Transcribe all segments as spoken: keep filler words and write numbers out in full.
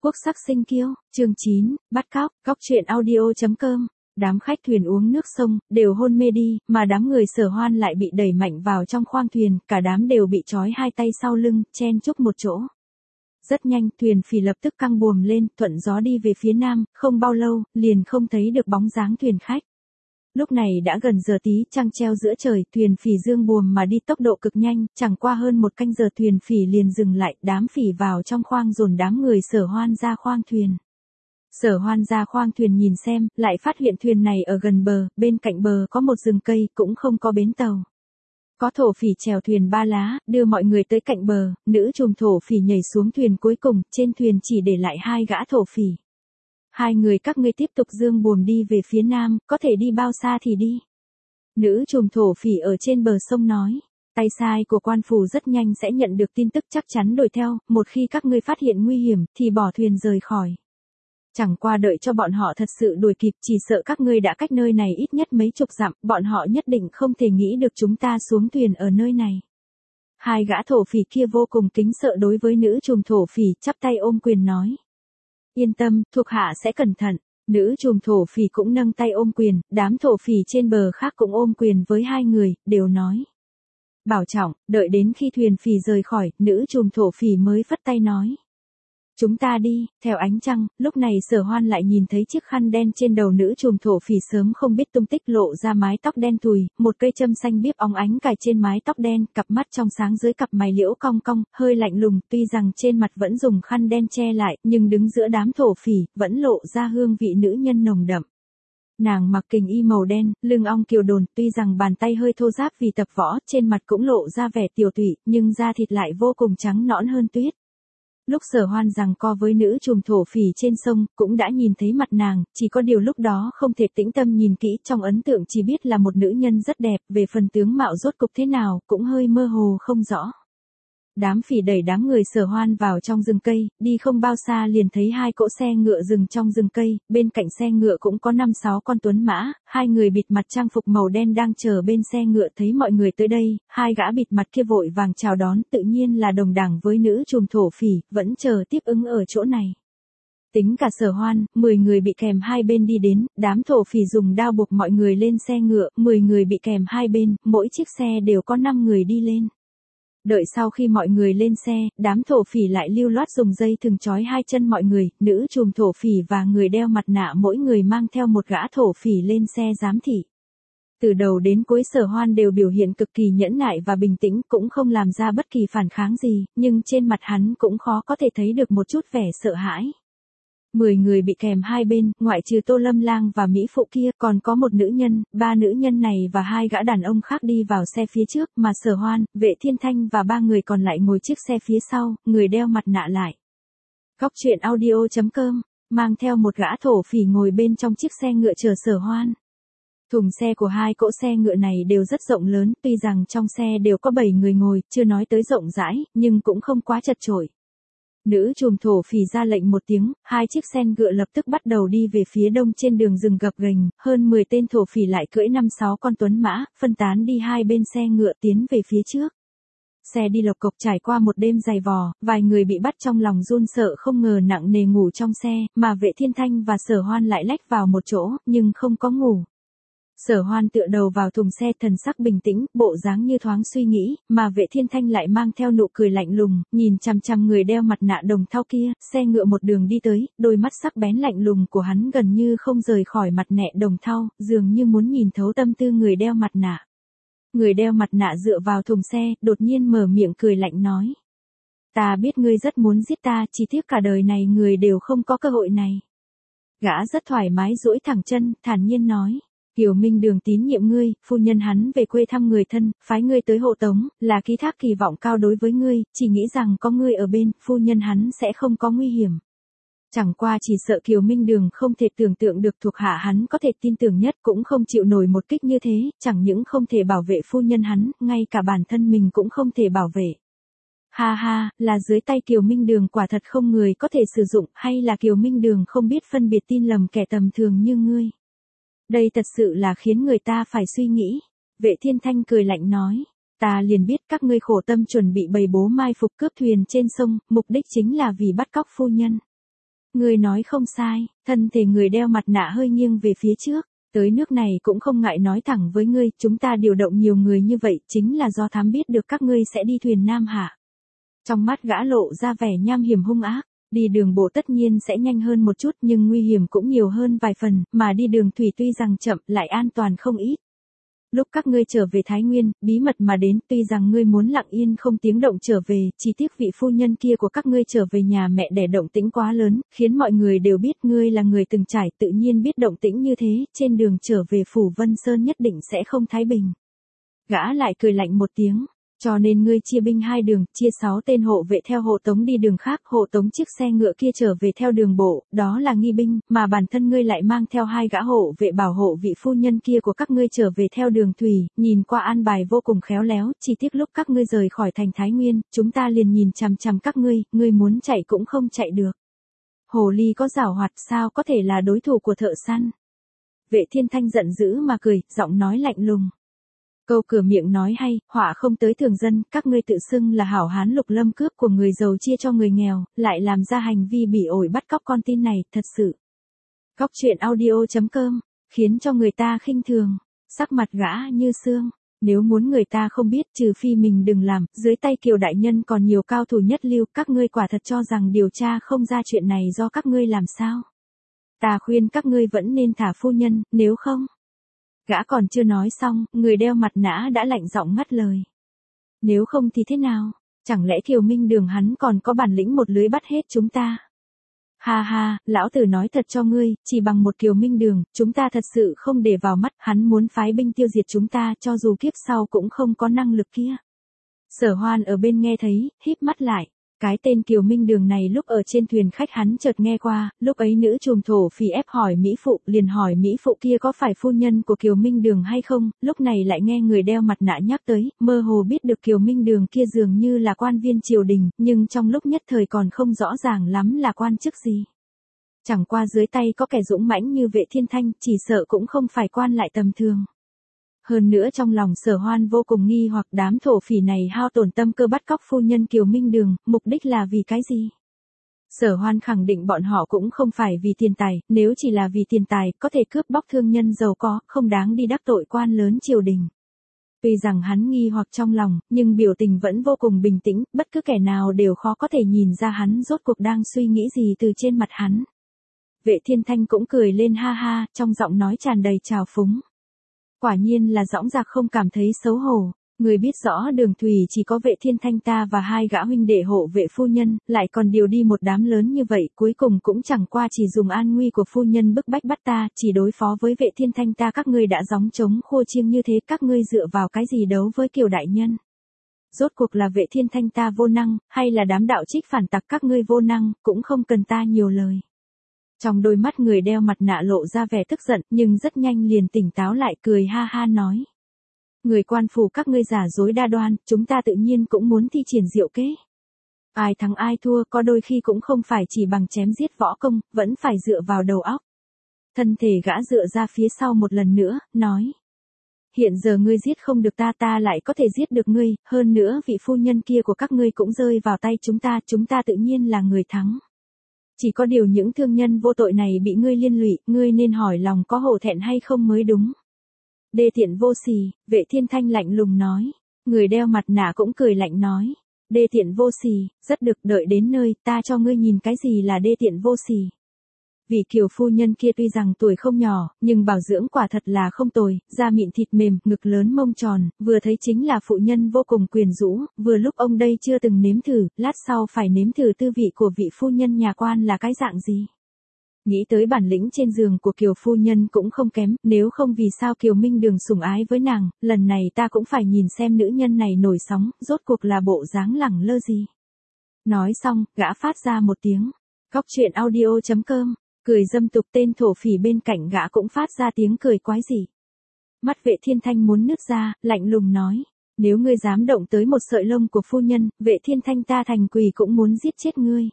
Quốc sắc sinh kiêu, chương chín, bắt cóc, cóc truyện audio chấm com. Đám khách thuyền uống nước sông, đều hôn mê đi, mà đám người Sở Hoan lại bị đẩy mạnh vào trong khoang thuyền, cả đám đều bị trói hai tay sau lưng, chen chúc một chỗ. Rất nhanh, thuyền phì lập tức căng buồm lên, thuận gió đi về phía nam, không bao lâu, liền không thấy được bóng dáng thuyền khách. Lúc này đã gần giờ tí, trăng treo giữa trời, thuyền phì dương buồm mà đi tốc độ cực nhanh, chẳng qua hơn một canh giờ thuyền phì liền dừng lại, đám phì vào trong khoang dồn đám người Sở Hoan ra khoang thuyền. Sở Hoan ra khoang thuyền nhìn xem, lại phát hiện thuyền này ở gần bờ, bên cạnh bờ có một rừng cây, cũng không có bến tàu. Có thổ phỉ chèo thuyền ba lá, đưa mọi người tới cạnh bờ, nữ trùm thổ phỉ nhảy xuống thuyền cuối cùng, trên thuyền chỉ để lại hai gã thổ phỉ. Hai người các ngươi tiếp tục dương buồm đi về phía nam, có thể đi bao xa thì đi. Nữ trùm thổ phỉ ở trên bờ sông nói, tay sai của quan phủ rất nhanh sẽ nhận được tin tức chắc chắn đuổi theo, một khi các ngươi phát hiện nguy hiểm, thì bỏ thuyền rời khỏi. Chẳng qua đợi cho bọn họ thật sự đuổi kịp, chỉ sợ các ngươi đã cách nơi này ít nhất mấy chục dặm, bọn họ nhất định không thể nghĩ được chúng ta xuống thuyền ở nơi này. Hai gã thổ phỉ kia vô cùng kính sợ đối với nữ trùm thổ phỉ, chắp tay ôm quyền nói. Yên tâm, thuộc hạ sẽ cẩn thận. Nữ trùm thổ phỉ cũng nâng tay ôm quyền, đám thổ phỉ trên bờ khác cũng ôm quyền với hai người, đều nói. Bảo trọng, đợi đến khi thuyền phỉ rời khỏi, nữ trùm thổ phỉ mới phất tay nói. Chúng ta đi, theo ánh trăng, lúc này Sở Hoan lại nhìn thấy chiếc khăn đen trên đầu nữ trùm thổ phỉ sớm không biết tung tích lộ ra mái tóc đen thùi, một cây châm xanh biếc óng ánh cài trên mái tóc đen, cặp mắt trong sáng dưới cặp mày liễu cong cong, hơi lạnh lùng, tuy rằng trên mặt vẫn dùng khăn đen che lại, nhưng đứng giữa đám thổ phỉ, vẫn lộ ra hương vị nữ nhân nồng đậm. Nàng mặc kình y màu đen, lưng ong kiều đồn, tuy rằng bàn tay hơi thô ráp vì tập võ, trên mặt cũng lộ ra vẻ tiều tụy, nhưng da thịt lại vô cùng trắng nõn hơn tuyết. Lúc Sở Hoan giằng co với nữ trùm thổ phỉ trên sông, cũng đã nhìn thấy mặt nàng, chỉ có điều lúc đó không thể tĩnh tâm nhìn kỹ, trong ấn tượng chỉ biết là một nữ nhân rất đẹp, về phần tướng mạo rốt cục thế nào, cũng hơi mơ hồ không rõ. Đám phỉ đẩy đám người Sở Hoan vào trong rừng cây, đi không bao xa liền thấy hai cỗ xe ngựa dừng trong rừng cây, bên cạnh xe ngựa cũng có năm sáu con tuấn mã, hai người bịt mặt trang phục màu đen đang chờ bên xe ngựa, thấy mọi người tới đây, hai gã bịt mặt kia vội vàng chào đón, tự nhiên là đồng đẳng với nữ trùm thổ phỉ, vẫn chờ tiếp ứng ở chỗ này. Tính cả Sở Hoan, mười người bị kèm hai bên đi đến, đám thổ phỉ dùng đao buộc mọi người lên xe ngựa, mười người bị kèm hai bên, mỗi chiếc xe đều có năm người đi lên. Đợi sau khi mọi người lên xe, đám thổ phỉ lại lưu loát dùng dây thừng trói hai chân mọi người, nữ trùm thổ phỉ và người đeo mặt nạ mỗi người mang theo một gã thổ phỉ lên xe giám thị. Từ đầu đến cuối Sở Hoan đều biểu hiện cực kỳ nhẫn nại và bình tĩnh, cũng không làm ra bất kỳ phản kháng gì, nhưng trên mặt hắn cũng khó có thể thấy được một chút vẻ sợ hãi. Mười người bị kèm hai bên, ngoại trừ Tô Lâm Lang và Mỹ Phụ kia, còn có một nữ nhân, ba nữ nhân này và hai gã đàn ông khác đi vào xe phía trước, mà Sở Hoan, Vệ Thiên Thanh và ba người còn lại ngồi chiếc xe phía sau, người đeo mặt nạ lại. Cóc truyện audio chấm com, mang theo một gã thổ phỉ ngồi bên trong chiếc xe ngựa chờ Sở Hoan. Thùng xe của hai cỗ xe ngựa này đều rất rộng lớn, tuy rằng trong xe đều có bảy người ngồi, chưa nói tới rộng rãi, nhưng cũng không quá chật chội. Nữ trùm thổ phỉ ra lệnh một tiếng, hai chiếc xe ngựa lập tức bắt đầu đi về phía đông trên đường rừng gập ghềnh, hơn mười tên thổ phỉ lại cưỡi năm sáu con tuấn mã, phân tán đi hai bên xe ngựa tiến về phía trước. Xe đi lộc cộc trải qua một đêm dày vò, vài người bị bắt trong lòng run sợ không ngờ nặng nề ngủ trong xe, mà Vệ Thiên Thanh và Sở Hoan lại lách vào một chỗ, nhưng không có ngủ. Sở Hoan tựa đầu vào thùng xe thần sắc bình tĩnh, bộ dáng như thoáng suy nghĩ, mà Vệ Thiên Thanh lại mang theo nụ cười lạnh lùng, nhìn chằm chằm người đeo mặt nạ đồng thau kia, xe ngựa một đường đi tới, đôi mắt sắc bén lạnh lùng của hắn gần như không rời khỏi mặt nạ đồng thau, dường như muốn nhìn thấu tâm tư người đeo mặt nạ. Người đeo mặt nạ dựa vào thùng xe, đột nhiên mở miệng cười lạnh nói. Ta biết ngươi rất muốn giết ta, chỉ tiếc cả đời này người đều không có cơ hội này. Gã rất thoải mái duỗi thẳng chân, thản nhiên nói. Kiều Minh Đường tín nhiệm ngươi, phu nhân hắn về quê thăm người thân, phái ngươi tới hộ tống, là ký thác kỳ vọng cao đối với ngươi, chỉ nghĩ rằng có ngươi ở bên, phu nhân hắn sẽ không có nguy hiểm. Chẳng qua chỉ sợ Kiều Minh Đường không thể tưởng tượng được thuộc hạ hắn có thể tin tưởng nhất, cũng không chịu nổi một kích như thế, chẳng những không thể bảo vệ phu nhân hắn, ngay cả bản thân mình cũng không thể bảo vệ. Ha ha, là dưới tay Kiều Minh Đường quả thật không người có thể sử dụng, hay là Kiều Minh Đường không biết phân biệt tin lầm kẻ tầm thường như ngươi. Đây thật sự là khiến người ta phải suy nghĩ. Vệ Thiên Thanh cười lạnh nói. Ta liền biết các ngươi khổ tâm chuẩn bị bày bố mai phục cướp thuyền trên sông, mục đích chính là vì bắt cóc phu nhân. Ngươi nói không sai, thân thể người đeo mặt nạ hơi nghiêng về phía trước. Tới nước này cũng không ngại nói thẳng với ngươi, chúng ta điều động nhiều người như vậy chính là do thám biết được các ngươi sẽ đi thuyền Nam Hạ. Trong mắt gã lộ ra vẻ nham hiểm hung ác, đi đường bộ tất nhiên sẽ nhanh hơn một chút nhưng nguy hiểm cũng nhiều hơn vài phần, mà đi đường thủy tuy rằng chậm lại an toàn không ít. Lúc các ngươi trở về Thái Nguyên, bí mật mà đến, tuy rằng ngươi muốn lặng yên không tiếng động trở về, chỉ tiếc vị phu nhân kia của các ngươi trở về nhà mẹ đẻ động tĩnh quá lớn, khiến mọi người đều biết ngươi là người từng trải, tự nhiên biết động tĩnh như thế, trên đường trở về Phủ Vân Sơn nhất định sẽ không thái bình. Gã lại cười lạnh một tiếng. Cho nên ngươi chia binh hai đường, chia sáu tên hộ vệ theo hộ tống đi đường khác, hộ tống chiếc xe ngựa kia trở về theo đường bộ, đó là nghi binh, mà bản thân ngươi lại mang theo hai gã hộ vệ bảo hộ vị phu nhân kia của các ngươi trở về theo đường thủy, nhìn qua an bài vô cùng khéo léo, chỉ tiếc lúc các ngươi rời khỏi thành Thái Nguyên, chúng ta liền nhìn chằm chằm các ngươi, ngươi muốn chạy cũng không chạy được. Hồ ly có giảo hoạt sao có thể là đối thủ của thợ săn. Vệ Thiên Thanh giận dữ mà cười, giọng nói lạnh lùng. Câu cửa miệng nói hay, họa không tới thường dân, các ngươi tự xưng là hảo hán lục lâm cướp của người giàu chia cho người nghèo, lại làm ra hành vi bỉ ổi bắt cóc con tin này, thật sự. Góc truyện audio chấm com, khiến cho người ta khinh thường, sắc mặt gã như xương, nếu muốn người ta không biết trừ phi mình đừng làm, dưới tay Kiều đại nhân còn nhiều cao thủ nhất lưu, các ngươi quả thật cho rằng điều tra không ra chuyện này do các ngươi làm sao. Ta khuyên các ngươi vẫn nên thả phu nhân, nếu không. Gã còn chưa nói xong, người đeo mặt nạ đã lạnh giọng ngắt lời. Nếu không thì thế nào, chẳng lẽ Kiều Minh Đường hắn còn có bản lĩnh một lưới bắt hết chúng ta? Ha ha, lão tử nói thật cho ngươi, chỉ bằng một Kiều Minh Đường, chúng ta thật sự không để vào mắt, hắn muốn phái binh tiêu diệt chúng ta cho dù kiếp sau cũng không có năng lực kia. Sở Hoan ở bên nghe thấy, híp mắt lại. Cái tên Kiều Minh Đường này lúc ở trên thuyền khách hắn chợt nghe qua, lúc ấy nữ trùm thổ phỉ ép hỏi Mỹ Phụ, liền hỏi Mỹ Phụ kia có phải phu nhân của Kiều Minh Đường hay không, lúc này lại nghe người đeo mặt nạ nhắc tới, mơ hồ biết được Kiều Minh Đường kia dường như là quan viên triều đình, nhưng trong lúc nhất thời còn không rõ ràng lắm là quan chức gì. Chẳng qua dưới tay có kẻ dũng mãnh như Vệ Thiên Thanh, chỉ sợ cũng không phải quan lại tầm thường. Hơn nữa trong lòng Sở Hoan vô cùng nghi hoặc đám thổ phỉ này hao tổn tâm cơ bắt cóc phu nhân Kiều Minh Đường, mục đích là vì cái gì? Sở Hoan khẳng định bọn họ cũng không phải vì tiền tài, nếu chỉ là vì tiền tài, có thể cướp bóc thương nhân giàu có, không đáng đi đắc tội quan lớn triều đình. Tuy rằng hắn nghi hoặc trong lòng, nhưng biểu tình vẫn vô cùng bình tĩnh, bất cứ kẻ nào đều khó có thể nhìn ra hắn rốt cuộc đang suy nghĩ gì từ trên mặt hắn. Vệ Thiên Thanh cũng cười lên ha ha, trong giọng nói tràn đầy trào phúng. Quả nhiên là dõng dạc không cảm thấy xấu hổ, người biết rõ đường thủy chỉ có Vệ Thiên Thanh ta và hai gã huynh đệ hộ vệ phu nhân, lại còn điều đi một đám lớn như vậy, cuối cùng cũng chẳng qua chỉ dùng an nguy của phu nhân bức bách bắt ta, chỉ đối phó với Vệ Thiên Thanh ta các ngươi đã gióng trống khua chiêng như thế, các ngươi dựa vào cái gì đấu với Kiều đại nhân? Rốt cuộc là Vệ Thiên Thanh ta vô năng, hay là đám đạo trích phản tặc các ngươi vô năng, cũng không cần ta nhiều lời. Trong đôi mắt người đeo mặt nạ lộ ra vẻ tức giận, nhưng rất nhanh liền tỉnh táo lại, cười ha ha nói. Người quan phủ các ngươi giả dối đa đoan, chúng ta tự nhiên cũng muốn thi triển diệu kế. Ai thắng ai thua có đôi khi cũng không phải chỉ bằng chém giết võ công, vẫn phải dựa vào đầu óc. Thân thể gã dựa ra phía sau một lần nữa, nói. Hiện giờ ngươi giết không được ta ta lại có thể giết được ngươi, hơn nữa vị phu nhân kia của các ngươi cũng rơi vào tay chúng ta, chúng ta tự nhiên là người thắng. Chỉ có điều những thương nhân vô tội này bị ngươi liên lụy, ngươi nên hỏi lòng có hổ thẹn hay không mới đúng. Đê tiện vô sỉ, Vệ Thiên Thanh lạnh lùng nói. Người đeo mặt nạ cũng cười lạnh nói. Đê tiện vô sỉ, rất được, đợi đến nơi, ta cho ngươi nhìn cái gì là đê tiện vô sỉ. Vì Kiều phu nhân kia tuy rằng tuổi không nhỏ, nhưng bảo dưỡng quả thật là không tồi, da mịn thịt mềm, ngực lớn mông tròn, vừa thấy chính là phụ nhân vô cùng quyền rũ, vừa lúc ông đây chưa từng nếm thử, lát sau phải nếm thử tư vị của vị phu nhân nhà quan là cái dạng gì. Nghĩ tới bản lĩnh trên giường của Kiều phu nhân cũng không kém, nếu không vì sao Kiều Minh Đường sủng ái với nàng, lần này ta cũng phải nhìn xem nữ nhân này nổi sóng, rốt cuộc là bộ dáng lẳng lơ gì. Nói xong, gã phát ra một tiếng. Góc truyện audio chấm com. Cười dâm tục, tên thổ phỉ bên cạnh gã cũng phát ra tiếng cười quái dị. Mắt Vệ Thiên Thanh muốn nứt ra, lạnh lùng nói. Nếu ngươi dám động tới một sợi lông của phu nhân, Vệ Thiên Thanh ta thành quỷ cũng muốn giết chết ngươi.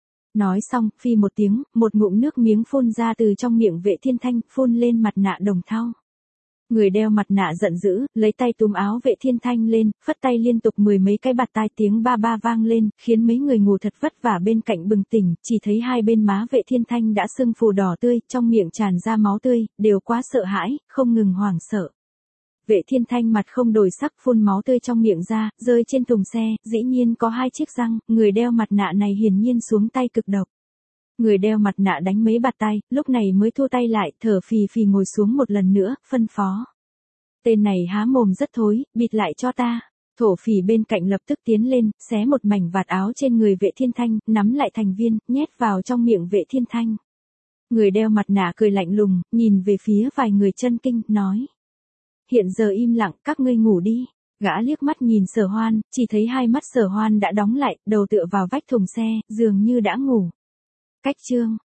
Nói xong, phi một tiếng, một ngụm nước miếng phun ra từ trong miệng Vệ Thiên Thanh, phun lên mặt nạ Đồng Thau. Người đeo mặt nạ giận dữ, lấy tay túm áo Vệ Thiên Thanh lên, phất tay liên tục mười mấy cái bạt tai tiếng ba ba vang lên, khiến mấy người ngủ thật vất vả bên cạnh bừng tỉnh, chỉ thấy hai bên má Vệ Thiên Thanh đã sưng phù đỏ tươi, trong miệng tràn ra máu tươi, đều quá sợ hãi, không ngừng hoảng sợ. Vệ Thiên Thanh mặt không đổi sắc phun máu tươi trong miệng ra, rơi trên thùng xe, dĩ nhiên có hai chiếc răng, người đeo mặt nạ này hiển nhiên xuống tay cực độc. Người đeo mặt nạ đánh mấy bạt tay, lúc này mới thu tay lại, thở phì phì ngồi xuống một lần nữa, phân phó. Tên này há mồm rất thối, bịt lại cho ta. Thổ phỉ bên cạnh lập tức tiến lên, xé một mảnh vạt áo trên người Vệ Thiên Thanh, nắm lại thành viên, nhét vào trong miệng Vệ Thiên Thanh. Người đeo mặt nạ cười lạnh lùng, nhìn về phía vài người chân kinh, nói. Hiện giờ im lặng, các ngươi ngủ đi. Gã liếc mắt nhìn Sở Hoan, chỉ thấy hai mắt Sở Hoan đã đóng lại, đầu tựa vào vách thùng xe, dường như đã ngủ. Cách chương